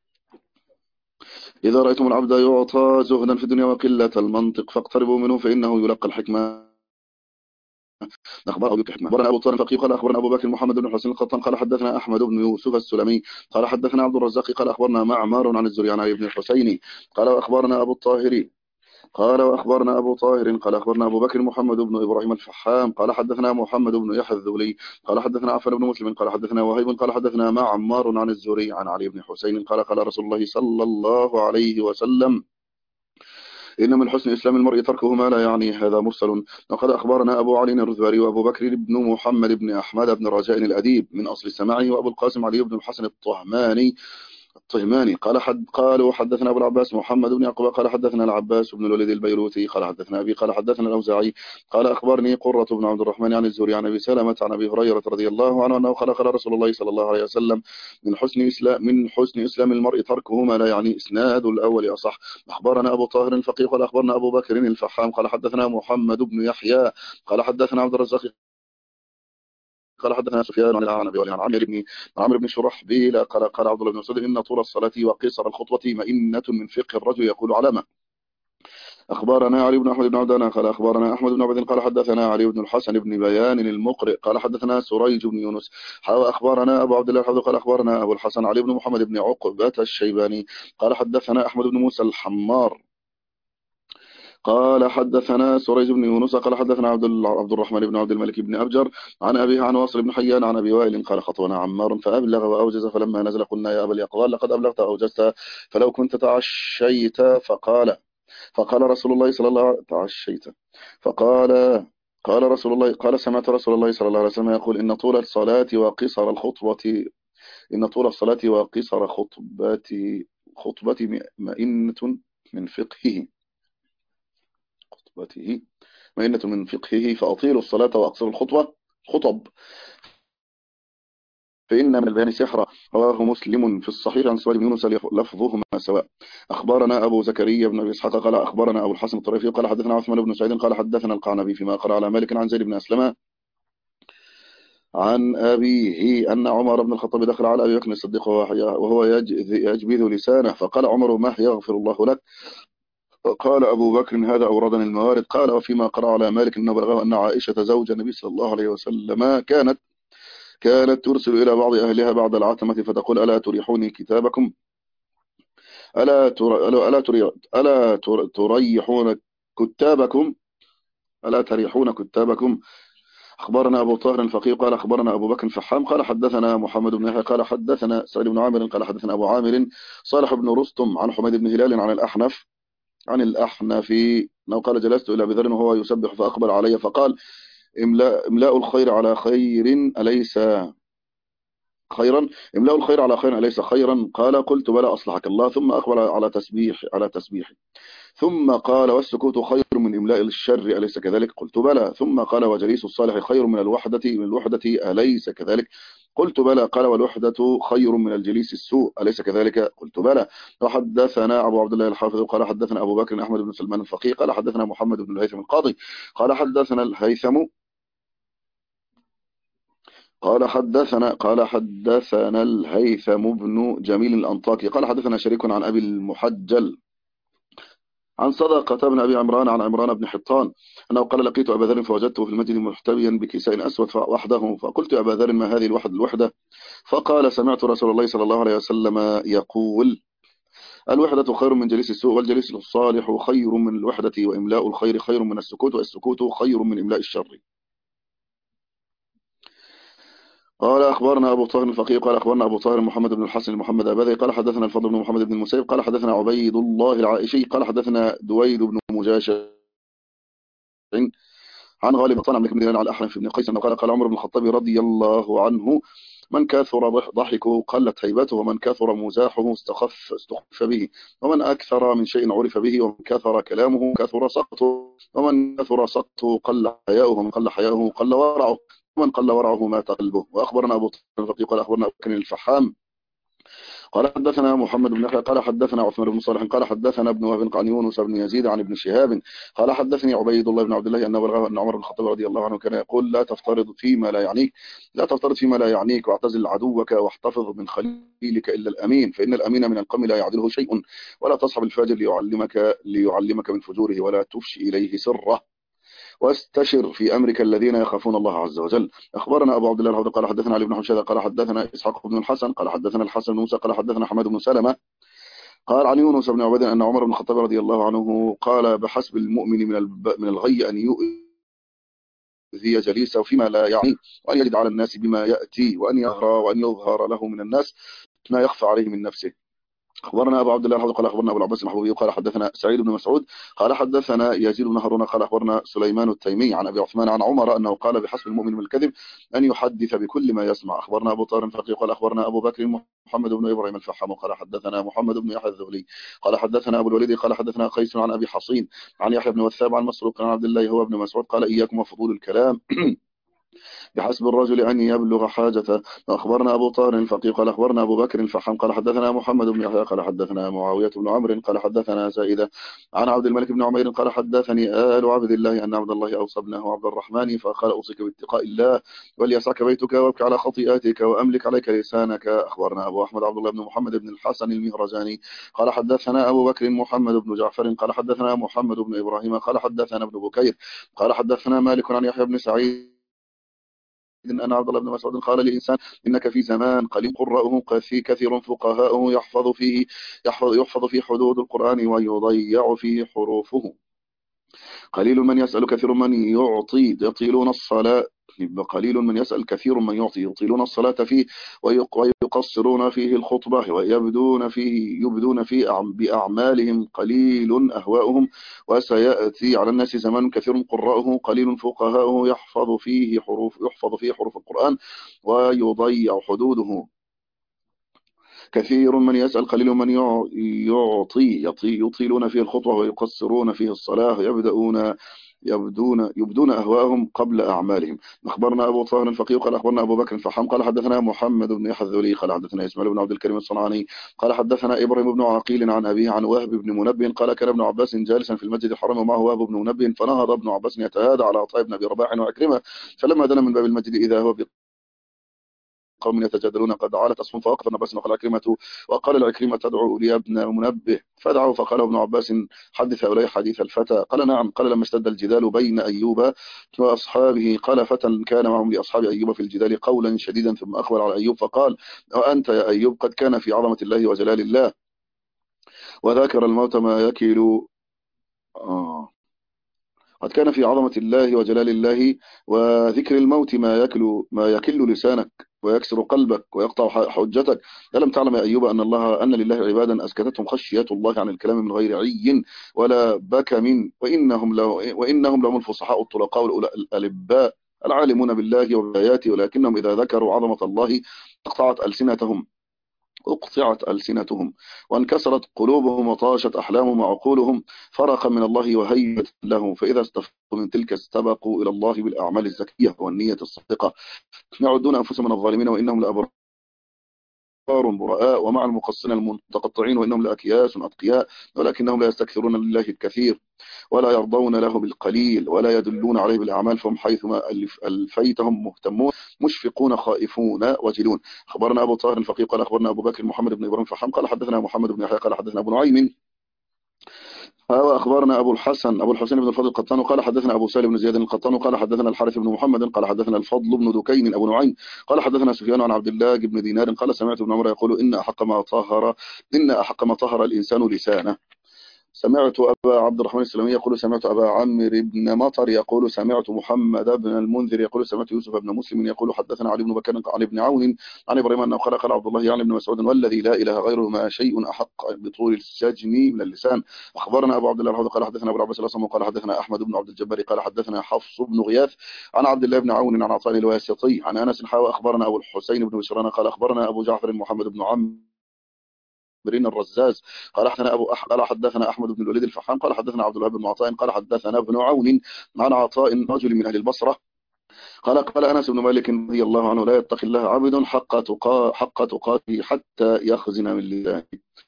إذا رأيتم العبد يعطى زهدا في الدنيا وقلة المنطق فاقتربوا منه فإنه يلقى الحكمة. أخبر أبو بكر أخبرنا أبو طارق الفقيه قال أخبرنا أبو بكر محمد بن حسين القطان قال حدثنا أحمد بن يوسف السلمي قال حدثنا عبد الرزاق قال أخبرنا معمر عن الزهري عن علي بن الحسين قال أخبرنا أبو الطاهري قال وأخبرنا أبو طاهر قال أخبرنا أبو بكر محمد بن إبراهيم الفحام قال حدثنا محمد بن يحيى الذولي قال حدثنا عفان بن مسلم قال حدثنا وهيب قال حدثنا معمر عن الزهري عن علي بن حسين قال قال رسول الله صلى الله عليه وسلم إن من حسن إسلام المرء تركه ما لا يعنيه. هذا مرسل. وقد أخبرنا أبو علي الرذواري وأبو بكر بن محمد بن أحمد بن رجاء الأديب من أصل السماعي وأبو القاسم علي بن الحسن الطهماني الطهماني قال حد قالوا حدثنا أبو العباس محمد بن يعقوب قال حدثنا العباس بن الوليد البيروثي قال حدثنا أبي قال حدثنا الأوزاعي قال أخبرني قرة بن عبد الرحمن عن الزهري عن أبي سلمة عن أبي هريرة رضي الله عنه أنه قال قال رسول الله صلى الله عليه وسلم من حسن إسلام من حسن إسلام المرء تركه ما لا يعني. إسناد الأول أصح. أخبرنا أبو طاهر الفقيه قال أخبرنا أبو بكر الفحام قال حدثنا محمد بن يحيى قال حدثنا عبد الرزاق قال حدثنا سفيان عن عن ابي عن عمرو بن عمرو بن شرحبيل قال قال عبد الله بن مسعود ان طول الصلاه وقصر الخطبه مئنه من فقه الرجل يقول علامه. اخبرنا علي بن احمد بن عبدان قال اخبرنا احمد بن عبد قال حدثنا علي بن الحسن بن بيان المقرئ قال حدثنا سريج بن يونس اخبرنا ابو عبد الله الحافظ قال اخبرنا ابو الحسن علي بن محمد بن عقبه الشيباني قال حدثنا احمد بن موسى الحمار قال حدثنا سريج بن يونس قال حدثنا عبد عبد الرحمن بن عبد الملك بن أبجر عن أبيه عن واصل بن حيان عن أبي وائل قال خطبنا عمار فأبلغ وأوجز فلما نزل قلنا يا أبا اليقظان لقد أبلغت وأوجزت فلو كنت تعشيت فقال فقال رسول الله صلى الله عليه وسلم تعشيت فقال قال رسول الله قال سمعت رسول الله صلى الله عليه وسلم يقول إن طول الصلاة وقصر الخطبة إن طول الصلاة وقصر خطبة خطبة مئنة من فقهه خطبته مئنة من فقهه فأطيلوا الصلاة وأقصروا الخطبة خطب فإن من البيان سحرا. رواه مسلم في الصحيح عن سؤال بن يونس لفظهما سواء. أخبرنا أبو زكريا بن أبي إسحاق قال أخبرنا أبو الحسن الطريفي قال حدثنا عثمان بن سعيد قال حدثنا القعنبي فيما قرأ على مالك عن زيد بن أسلم عن أبيه أن عمر بن الخطاب دخل على أبي بكر الصديق وهو يجبذ لسانه فقال عمر ما يغفر الله لك. قال أبو بكر هذا أوردني الموارد. قال وفيما قرأ على مالك أنه بلغه أن عائشة زوج النبي صلى الله عليه وسلم كانت كانت ترسل إلى بعض أهلها بعد العتمة فتقول ألا تريحوني كتابكم ألا تر... ألا تري... ألا تر... تريحون كتابكم ألا تريحون كتابكم. أخبرنا أبو طاهر الفقيه قال أخبرنا أبو بكر الفحام قال حدثنا محمد بن يحيى قال حدثنا سعيد بن عامر قال حدثنا أبو عامر صالح بن رستم عن حميد بن هلال عن الأحنف عن الأحنف أنه قال جلست إلى أبي ذر وهو يسبح فأقبل علي فقال إملاء, إملاء الخير على خير أليس خيرا إملاء الخير على خير أليس خيرا. قال قلت بلى أصلحك الله. ثم أقبل على تسبيح على تسبيح ثم قال والسكوت خير من إملاء الشر أليس كذلك. قلت بلى. ثم قال وجليس الصالح خير من الوحدة من الوحدة أليس كذلك. قلت بلى. قال والوحدة خير من الجليس السوء أليس كذلك. قلت بلى. وحدثنا أبو عبد الله الحافظ قال حدثنا أبو بكر أحمد بن سلمان الفقيه قال حدثنا محمد بن الهيثم القاضي قال حدثنا الهيثم قال حدثنا قال حدثنا الهيثم بن جميل الأنطاكي قال حدثنا شريك عن أبي المحجل عن صدقة بن أبي عمران عن عمران بن حطان أنه قال لقيت أبا ذر فوجدته في المسجد محتبيا بكساء أسود وحده فقلت يا أبا ذر ما هذه الوحدة الوحدة. فقال سمعت رسول الله صلى الله عليه وسلم يقول الوحدة خير من جليس السوء والجليس الصالح خير من الوحدة وإملاء الخير خير من السكوت والسكوت خير من إملاء الشر. قال أخبرنا أبو طاهر الفقيه قال أخبرنا أبو طاهر محمد بن الحسن محمد أبذي قال حدثنا الفضل بن محمد بن المسيب قال حدثنا عبيد الله العائشي قال حدثنا دويد بن مجاشع عن غالب طن عن بن على الأحنف بن قيس أنه قال قال عمر بن الخطاب رضي الله عنه من كثر ضحكه قلت هيبته ومن كثر مزاحه استخف استخف به ومن أكثر من شيء عرف به ومن كثر كلامه كثر سقطه ومن كثر سقطه قل حياؤه ومن قل حياؤه قل ورعه ومن قل ورعه مات قلبه. وأخبرنا أبو طاهر الفقيه قال أخبرنا أبو بكر الفحام قال حدثنا محمد بن يحيى قال حدثنا عثمان بن صالح قال حدثنا ابن وهب عن يونس بن يزيد عن ابن شهاب قال حدثني عبيد الله بن عبد الله أنه بلغه أن عمر بن الخطاب رضي الله عنه كان يقول لا تفترض فيما لا يعنيك لا تفترض فيما لا يعنيك واعتزل عدوك واحتفظ من خليلك إلا الأمين فإن الأمين من القوم لا يعدله شيء ولا تصحب الفاجر ليعلمك ليعلمك من فجوره ولا تفشي إليه سره واستشر في أمرك الذين يخافون الله عز وجل. أخبرنا أبو عبد الله الحوض قال حدثنا علي بن حمشاد قال حدثنا إسحاق بن الحسن قال حدثنا الحسن بن موسى قال حدثنا حماد بن سلمة قال عن يونس بن عبيد أن عمر بن الخطاب رضي الله عنه قال بحسب المؤمن من من الغي أن يؤذي جليسه فيما لا يعني وأن يجد على الناس بما يأتي وأن يظهر وأن يظهر له من الناس ما يخفى عليه من نفسه. أخبرنا أبو عبد الله الحافظ قال أخبرنا أبو العباس الحبوبي قال حدثنا سعيد بن مسعود قال حدثنا يزيد بن هارون قال أخبرنا سليمان التيمي عن أبي عثمان عن عمر أنه قال بحسب المؤمن من الكذب أن يحدث بكل ما يسمع. أخبرنا أبو طاهر الفقيه قال أخبرنا أبو بكر محمد بن إبراهيم الفحام قال حدثنا محمد بن يحيى الذهلي قال حدثنا أبو الوليد قال حدثنا قيس عن أبي حصين عن يحيى بن وثاب عن مسروق عن عبد الله هو ابن مسعود قال إياكم وفضول الكلام بحسب الرجل أن يبلغ حاجته. أخبرنا أبو طاهر الفقيه قال أخبرنا أبو بكر الفحام قال حدثنا محمد بن يحيى قال حدثنا معاوية بن عمرو قال حدثنا زائدة عن عبد الملك بن عمير قال حدثني آل عبد الله أن عبد الله أوصى ابنه عبد الرحمن فقال أوصيك باتقاء الله وليسعك بيتك وابك على خطيئاتك وأملك عليك لسانك. أخبرنا أبو أحمد عبد الله بن محمد بن الحسن المهرجاني قال حدثنا أبو بكر محمد بن جعفر قال حدثنا محمد بن إبراهيم قال حدثنا ابن بكير قال حدثنا مالك عن يحيى بن سعيد أن عبد الله بن مسعود قال للإنسان إنك في زمان قليل قرأه كثير فقهاؤه يحفظ فيه يحفظ يحفظ في حدود القرآن ويضيع فيه حروفه. قليل من يسأل كثير من يعطي يطيلون الصلاة قليل من يسأل كثير من يعطي يطيلون الصلاة فيه ويقصرون فيه الخطبة ويبدون فيه يبدون فيه بأعمالهم قليل أهواؤهم. وسيأتي على الناس زمان كثير قراءه قليل فقهاؤه يحفظ فيه حروف يحفظ فيه حروف القرآن ويضيع حدوده. كثير من يسأل قليل من يعطي يطيلون فيه الخطوة ويقصرون فيه الصلاة يبدأون يبدون يبدون أهواءهم قبل أعمالهم. أخبرنا أبو طاهر الفقيه قال أخبرنا أبو بكر الفحام قال حدثنا محمد بن يحيى الذهلي قال حدثنا إسماعيل بن عبد الكريم الصنعاني قال حدثنا إبراهيم بن عقيل عن أبيه عن وهب بن منبه قال كان ابن عباس جالسا في المسجد الحرام ومعه وهب بن منبه فنهض ابن عباس يتهادى على عطاء بن أبي رباح وعكرمة فلما دنا من باب المسجد إذا هو قوم يتجادلون قد علت أصفهم فوقف ابن عباس وقال عكرمة وقال العكرمة تدعو لي ابن منبه فدعوا فقال ابن عباس حدث هؤلاء حديث الفتى قال نعم. قال لما اشتد الجدال بين أيوب وأصحابه قال فتى كان معهم لأصحاب أيوب في الجدال قولا شديدا ثم أخبر على أيوب فقال وأنت يا أيوب قد كان في عظمة الله وجلال الله وذاكر الموت ما يكل آه قد كان في عظمة الله وجلال الله وذكر الموت ما يكل ما يكل لسانك ويكسر قلبك ويقطع حجتك. ألم تعلم يا أيوب أن الله أن لله عبادا أسكتتهم خشية الله عن الكلام من غير عي ولا بك من وإنهم لو وإنهم لهم الفصحاء الطلقاء الألباء العالمون بالله وبآياته ولكنهم إذا ذكروا عظمة الله اقطعت ألسنتهم أقطعت ألسنتهم وانكسرت قلوبهم وطاشت أحلامهم وعقولهم فرقا من الله وهيبة لهم فإذا استفقوا من تلك استبقوا إلى الله بالأعمال الزكية والنية الصادقة يعدون أنفسهم من الظالمين وإنهم لأبرار براء ومع المقصرين المتقطعين وإنهم لأكياس أتقياء ولكنهم لا يستكثرون لله الكثير ولا يرضون له بالقليل ولا يدلون عليه بالأعمال فهم حيثما ألفيتهم مهتمون مشفقون خائفون وجلون. أخبرنا أبو طاهر الفقيه قال أخبرنا أبو بكر محمد بن إبراهيم فحام قال حدثنا محمد بن يحيى قال حدثنا أبو نعيم وأخبرنا أبو الحسن أبو الحسين بن الفضل القطان قال حدثنا أبو سالم بن زياد القطان قال حدثنا الحارث بن محمد قال حدثنا الفضل بن دكين أبو نعيم قال حدثنا سفيان عن عبد الله بن دينار قال سمعت ابن عمر يقول إن أحق ما طهر إن أحق ما طهر الإنسان لسانه. سمعت أبا عبد الرحمن السلمي يقول سمعت أبا عمرو بن مطر يقول سمعت محمد بن المنذر يقول سمعت يوسف بن مسلم يقول حدثنا علي بن بكر عن ابن عون عن إبراهيم أنه قال قال عبد الله يعني ابن مسعود والذي لا إله غيره ما شيء أحق بطول السجن من اللسان. أخبرنا أبو عبد الله الحوض قال حدثنا أبو العباس الأصم قال حدثنا أحمد بن عبد الجبار قال حدثنا حفص بن غياث عن عبد الله بن عون عن عطاء الواسطي عن أنس حاوى أخبرنا أبو الحسين بن بشران قال أخبرنا أبو جعفر محمد بن عم برين الرزاز قال حدثنا ابو أح... قال حدثنا احمد بن الوليد الفحام قال حدثنا عبد الله بن عطاء قال حدثنا ابن عون عن عطاء رجل من اهل البصره قال قال انس بن مالك رضي الله عنه لا يتقي الله عبد حق تقا حق تقاته حتى يخزن من لسانه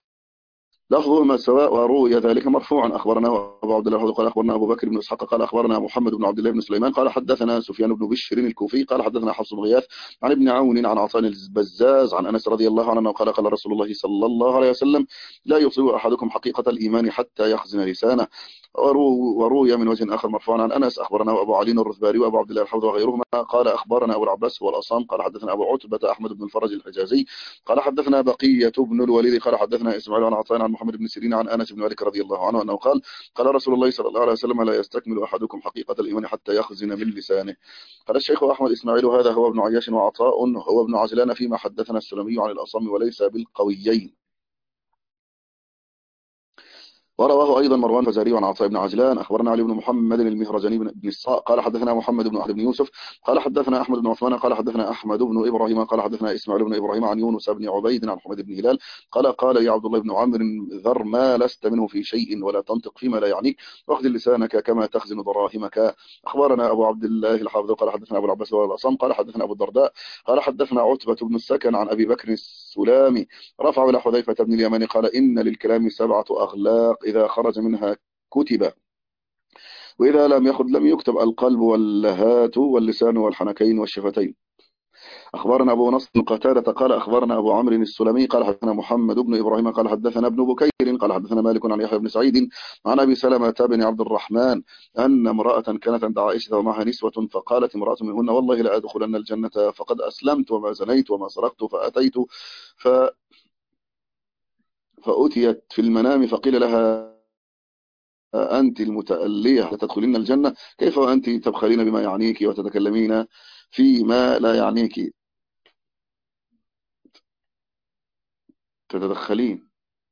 لفظهما سواء وروي ذلك مرفوعا. أخبرنا أبو عبد الله قال أخبرنا أبو بكر بن إسحاق قال أخبرنا محمد بن عبد الله بن سليمان قال حدثنا سفيان بن بشر الكوفي قال حدثنا حفص بن غياث عن ابن عون عن عطاء البزاز عن أنس رضي الله عنه قال قال رسول الله صلى الله عليه وسلم لا يصيب أحدكم حقيقة الإيمان حتى يخزن لسانه. وروي من وجه آخر مرفوعا عن أنس أخبرنا أبو علي الرثباري وأبو عبد الله الحوض وغيرهما قال أخبرنا أبو العباس والأصام قال حدثنا أبو عتبة أحمد بن الفرج الحجازي قال حدثنا بقية بن الوليد قال حدثنا إسماعيل عن عطاء عن محمد بن سيرين عن أنس بن مالك رضي الله عنه أنه قال قال رسول الله صلى الله عليه وسلم لا يستكمل أحدكم حقيقة الإيمان حتى يخزن من لسانه. قال الشيخ أحمد إسماعيل هذا هو ابن عياش وعطاء هو ابن عجلان فيما حدثنا السلمي عن الأصم وليس بالقويين. ورواه أيضا مروان الفزاري عن عطاء بن عجلان. أخبرنا علي بن محمد المهرجاني بن بن الصاء قال حدثنا محمد بن أحمد بن يوسف قال حدثنا أحمد بن عثمان قال حدثنا أحمد بن إبراهيم قال حدثنا إسماعيل بن إبراهيم عن يونس بن عبيد عن حميد بن هلال قال قال يا عبد الله بن عمرو ذر ما لست منه في شيء ولا تنطق فيما لا يعنيك واخذ لسانك كما تخزن دراهمك. أخبرنا أبو عبد الله الحافظ قال حدثنا أبو العباس والأصم قال حدثنا أبو الدرداء قال حدثنا عتبة بن السكن عن أبي بكر السلامي رفع إلى حذيفة بن اليمان قال إن للكلام سبعة أغلاق إذا خرج منها كتب وإذا لم يخرج لم يكتب القلب واللهات واللسان والحنكين والشفتين. أخبرنا أبو نصر قتادة قال أخبرنا أبو عمرو السلمي قال حدثنا محمد بن إبراهيم قال حدثنا ابن بكير قال حدثنا مالك عن يحيى بن سعيد عن أبي سلمة بن عبد الرحمن أن امرأة كانت عند عائشة ومعها نسوة فقالت امرأة منهن والله لا أدخلن الجنة فقد أسلمت وما زنيت وما سرقت فأتيت ف... فأتيت في المنام فقيل لها أنت المتألية لتدخلين الجنة كيف وأنت تبخلين بما يعنيك وتتكلمين فيما لا يعنيك تتدخلين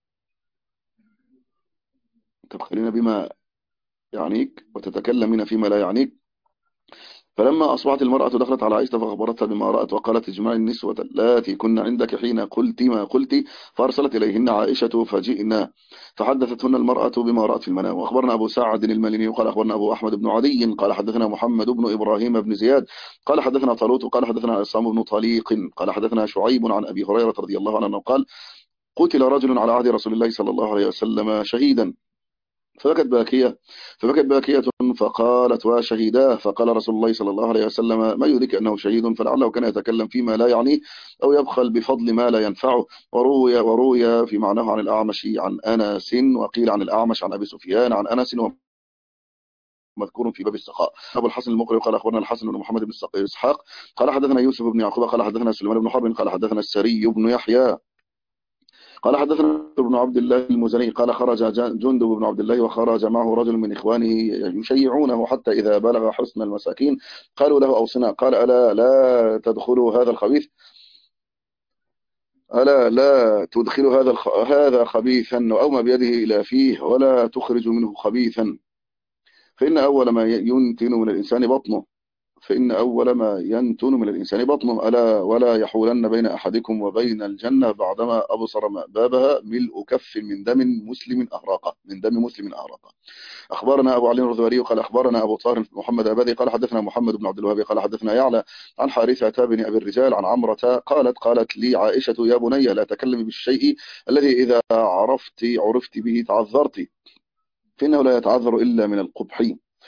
تبخلين بما يعنيك وتتكلمين فيما لا يعنيك. فلما أصبحت المرأة دخلت على عائشة فأخبرتها بما رأت وقالت اجمعي النسوة اللاتي كن عندك حين قلت ما قلت فأرسلت إليهن عائشة فجئنا فحدثتهن المرأة بما رأت في المنام. وأخبرنا أبو سعد الماليني قال أخبرنا أبو أحمد بن عدي قال حدثنا محمد بن إبراهيم بن زياد قال حدثنا طالوت قال حدثنا عصام بن طليق قال حدثنا شعيب عن أبي هريرة رضي الله عنه قال قتل رجل على عهد رسول الله صلى الله عليه وسلم شهيدا فبكت باكية فبكت باكية فقالت وشهيداه فقال رسول الله صلى الله عليه وسلم ما يدرك أنه شهيد فلعله كان يتكلم فيما لا يعنيه أو يبخل بفضل ما لا ينفعه. وروي وروي في معناه عن الأعمش عن أنس وقيل عن الأعمش عن أبي سفيان عن أنس مذكور في باب السخاء. أبو الحسن المقري قال أخبرنا الحسن بن محمد بن إسحاق قال حدثنا يوسف بن يعقوب قال حدثنا سليمان بن حرب قال حدثنا السري بن يحيى قال حدثنا ابن عبد الله المزني قال خرج جندب بن عبد الله وخرج معه رجل من إخوانه يشيعونه حتى إذا بلغ حصن المساكين قالوا له أوصنا قال ألا لا تدخلوا هذا الخبيث ألا لا تدخلوا هذا الخ... هذا خبيثا وأومى بيده إلى فيه ولا تخرج منه خبيثا فإن أول ما ينتن من الإنسان بطنه فإن أول ما ينتن من الإنسان بطنه ألا ولا يحولن بين أحدكم وبين الجنة بعدما أبصر بابها ملء كف من دم مسلم أهراقه من دم مسلم أهراقه. أخبرنا أبو علي الرذواري قال أخبرنا أبو طاهر محمد أبادي قال حدثنا محمد بن عبد الوهاب قال حدثنا يعلى عن حارثة بن أبي الرجال عن عمرة قالت قالت لي عائشة يا بني لا تكلمي بالشيء الذي إذا عرفت عرفت به تعذرت فإنه لا يتعذر إلا من القبح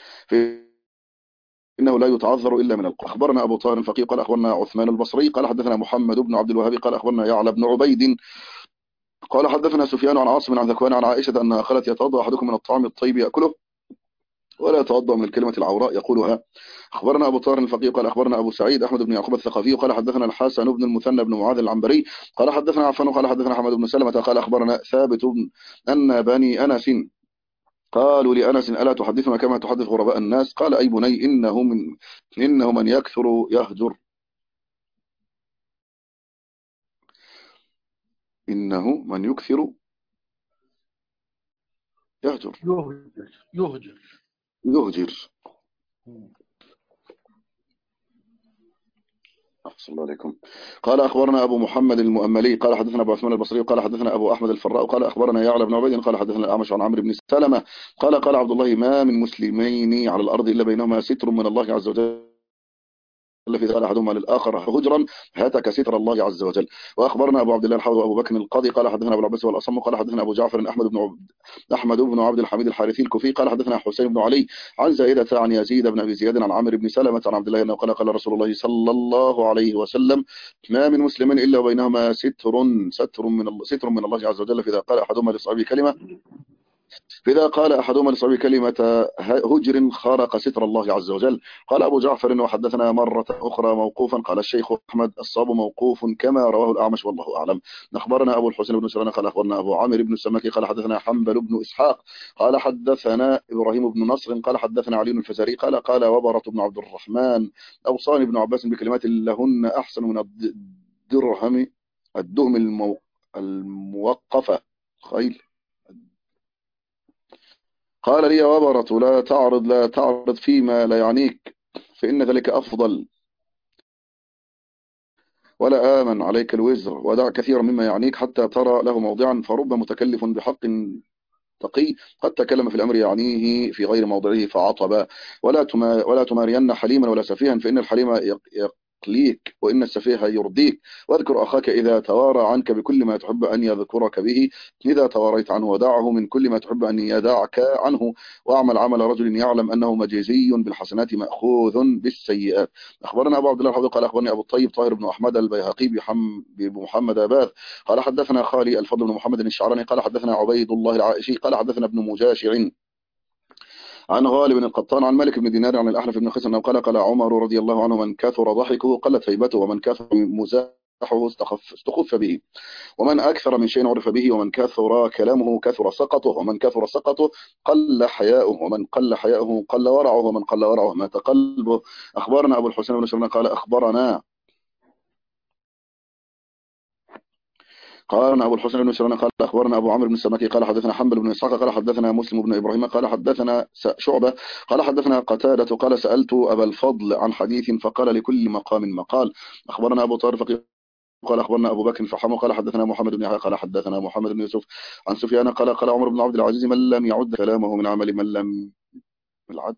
إنه لا يتعذر إلا من القبح. أخبرنا أبو طاهر الفقيه قال أخبرنا عثمان البصري قال حدثنا محمد بن عبد الوهاب قال أخبرنا يعلى بن عبيد قال حدثنا سفيان عن عاصم عن ذكوان عن عائشة أنها قالت يتوضأ أحدكم من الطعام الطيب يأكله ولا يتوضأ من الكلمة العوراء يقولها. أخبرنا أبو طاهر الفقيه قال أخبرنا أبو سعيد أحمد بن يعقوب الثقفي قال حدثنا الحسن بن المثنى بن معاذ العنبري قال حدثنا عفان قال حدثنا حمد بن سلمة قال أخبرنا ثابت بن أن بني أنس قالوا لأنس ألا تحدثنا كما تحدث غرباء الناس قال أي بني إنه من إنه من يكثر يهجر إنه من يكثر يهجر يهجر يهجر يهجر. أحسن الله عليكم. قال أخبرنا أبو محمد المؤملي قال حدثنا أبو عثمان البصري قال حدثنا أبو أحمد الفراء قال أخبرنا يعلى بن عبيد قال حدثنا الأعمش عن عمرو بن سلمة قال قال عبد الله ما من مسلمين على الأرض إلا بينهما ستر من الله عز وجل الذي قال أحدهما للآخر هجرا هاتك ستر الله عز وجل. وأخبرنا أبو عبد الله الحافظ أبو بكر القاضي قال حدثنا أبو العباس والأصم قال حدثنا أبو جعفر أحمد بن عبد أحمد بن عبد الحميد الحارثي الكوفي قال حدثنا حسين بن علي عن زائدة عن يزيد بن أبي زياد عن عامر بن سلمة عن عبد الله أنه قال قال رسول الله صلى الله عليه وسلم ما من مسلم إلا وبينهما ستر ستر من الله ستر من الله عز وجل فإذا قال أحدهما لصاحبه كلمة فإذا قال أحدهما لصاحبه كلمة هجر خارق ستر الله عز وجل. قال أبو جعفر وحدثنا مرة أخرى موقوفا قال الشيخ أحمد الصواب موقوف كما رواه الأعمش والله أعلم. أخبرنا أبو الحسين بن سلمان قال أخبرنا أبو عامر بن السماكي قال حدثنا حنبل بن إسحاق قال حدثنا إبراهيم بن نصر قال حدثنا علي الفزاري قال قال وبرة بن عبد الرحمن أوصاني ابن عباس بكلمات لهن أحسن من الدرهم الدهم المو... الموقفة خيل قال لي وبرة لا تعرض لا تعرض فيما لا يعنيك فإن ذلك أفضل، ولا آمن عليك الوزر، ودع كثيرا مما يعنيك حتى ترى له موضعا، فرب متكلف بحق تقي قد تكلم في الأمر يعنيه في غير موضعه فعطب. ولا تما ولا تمارين حليما ولا سفيها، فإن الحليم يق- يقليك وإن السفيه يرضيك. واذكر أخاك إذا توارى عنك بكل ما تحب أن يذكرك به، إذا تواريت عنه ودعه من كل ما تحب أن يدعك عنه. واعمل عمل رجل يعلم أنه مجزي بالحسنات مأخوذ بالسيئات. أخبرنا أبو عبد الله الحافظ قال أخبرني أبو الطيب طاهر بن أحمد البيهقي بحم- بمحمد أباذ قال حدثنا خالي الفضل بن محمد الشعراني قال حدثنا عبيد الله العائشي قال حدثنا ابن مجاشع عن غالب بن القطان عن مالك بن دينار عن الأحنف بن قيس أنه قال قال عمر رضي الله عنه من كثر ضحكه قلت هيبته، ومن كثر مزاحه استخف, استخف به، ومن أكثر من شيء عرف به، ومن كثر كلامه كثر سقطه، ومن كثر سقطه قل حياؤه، ومن قل حياؤه قل ورعه، ومن قل ورعه مات قلبه. أخبرنا أبو الحسين بن سلمان قال أخبرنا قال أبو الحسن بن سيران قال أخبرنا أبو عمرو بن السماكي قال حدثنا حنبل بن إسحاق قال حدثنا مسلم بن إبراهيم قال حدثنا شعبة قال حدثنا قتادة قال سألت أبا الفضل عن حديث فقال لكل مقام مقال. أخبرنا أبو طارق قال أخبرنا أبو بكر فحمه قال حدثنا محمد بن يحيى قال حدثنا محمد بن يوسف عن سفيان قال قال عمر بن عبد العزيز من لم يعد كلامه من عمل من لم العد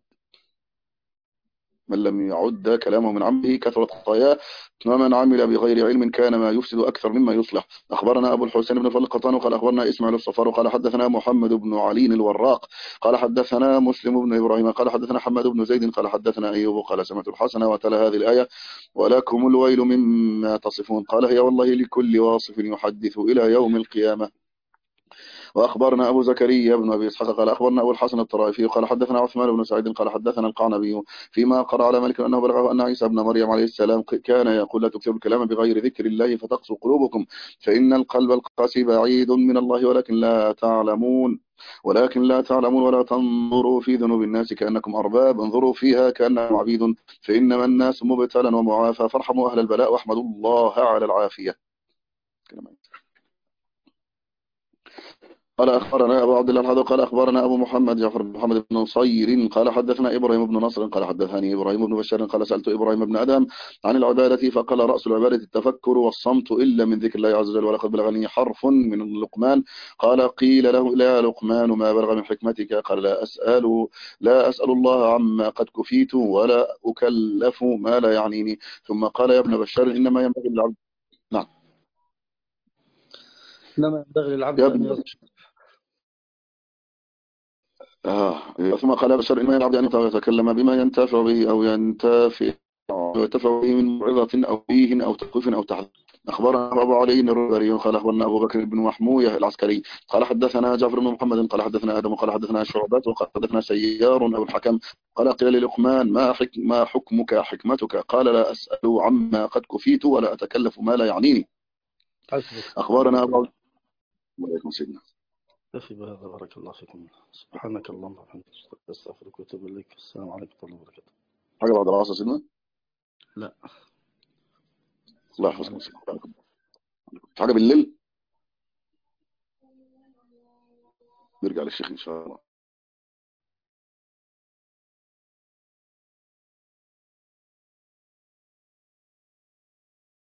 من لم يعد كلامه من عمه كثرت خطاياه، ومن عمل بغير علم كان ما يفسد أكثر مما يصلح. أخبرنا أبو الحسين بن فضل القطان قال أخبرنا إسماعيل الصفار قال حدثنا محمد بن علي الوراق قال حدثنا مسلم بن إبراهيم قال حدثنا حماد بن زيد قال حدثنا أيوب قال سمعت الحسن وتلا هذه الآية ولكم الويل مما تصفون قال هي والله لكل واصف يحدث إلى يوم القيامة. وأخبرنا أبو زكريا بن أبي إسحاق قال أخبرنا أبو الحسن الطرائفي قال حدثنا عثمان بن سعيد قال حدثنا القعنبي فيما قرأ على مالك أنه بلغه أن عيسى بن مريم عليه السلام كان يقول لا تكتبوا الكلام بغير ذكر الله فتقسو قلوبكم، فإن القلب القاسي بعيد من الله ولكن لا تعلمون ولكن لا تعلمون ولا تنظروا في ذنوب الناس كأنكم أرباب انظروا فيها كأنهم عبيد، فإنما الناس مبتلا ومعافى فارحموا أهل البلاء واحمدوا الله على العافية. قال أخبرنا أبو عبد الله الحضر قال أخبرنا أبو محمد جعفر بن محمد بن نصير قال حدثنا إبراهيم بن نصر قال حدثني إبراهيم بن بشار قال سألت إبراهيم بن أدم عن العبادة فقال رأس العبادة التفكر والصمت إلا من ذكر الله عز وجل، ولقد بلغني حرف من لقمان قال قيل له لا لقمان ما بلغ من حكمتك قال لا أسأل لا أسأل الله عما قد كفيت ولا أكلف ما لا يعنيني، ثم قال يا ابن بشار إنما ينبغي للعبد. نعم إنما ينبغي يا للعبد أن ابن يذكر. آه. ثم قال بشر إما العبد أن يتكلم بما ينتفع به أو ينتفع ينتفع به من موعظة أو فيه أو تخويف أو تحذير. أخبرنا أبو علي الربري قال أخبرنا أبو بكر بن محموية العسكري قال حدثنا جعفر بن محمد قال حدثنا آدم قال حدثنا شعبة وقال حدثنا سيار أبو الحكم قال قيل للقمان ما حكم ما حكمك حكمتك قال لا أسأل عما قد كفيت ولا أتكلف ما لا يعنيني. حسبك. أخبرنا أبو عليكم سيدنا. كفي بهذا بارك الله فيكم. سبحانك اللهم وبحمدك أستغفرك وأتوب إليك. السلام عليكم ورحمة الله وبركاته. حاجة بعد العصر سيدنا. لا الله يحفظكم سيدنا. حاجة بالليل نرجع للشيخ إن شاء الله.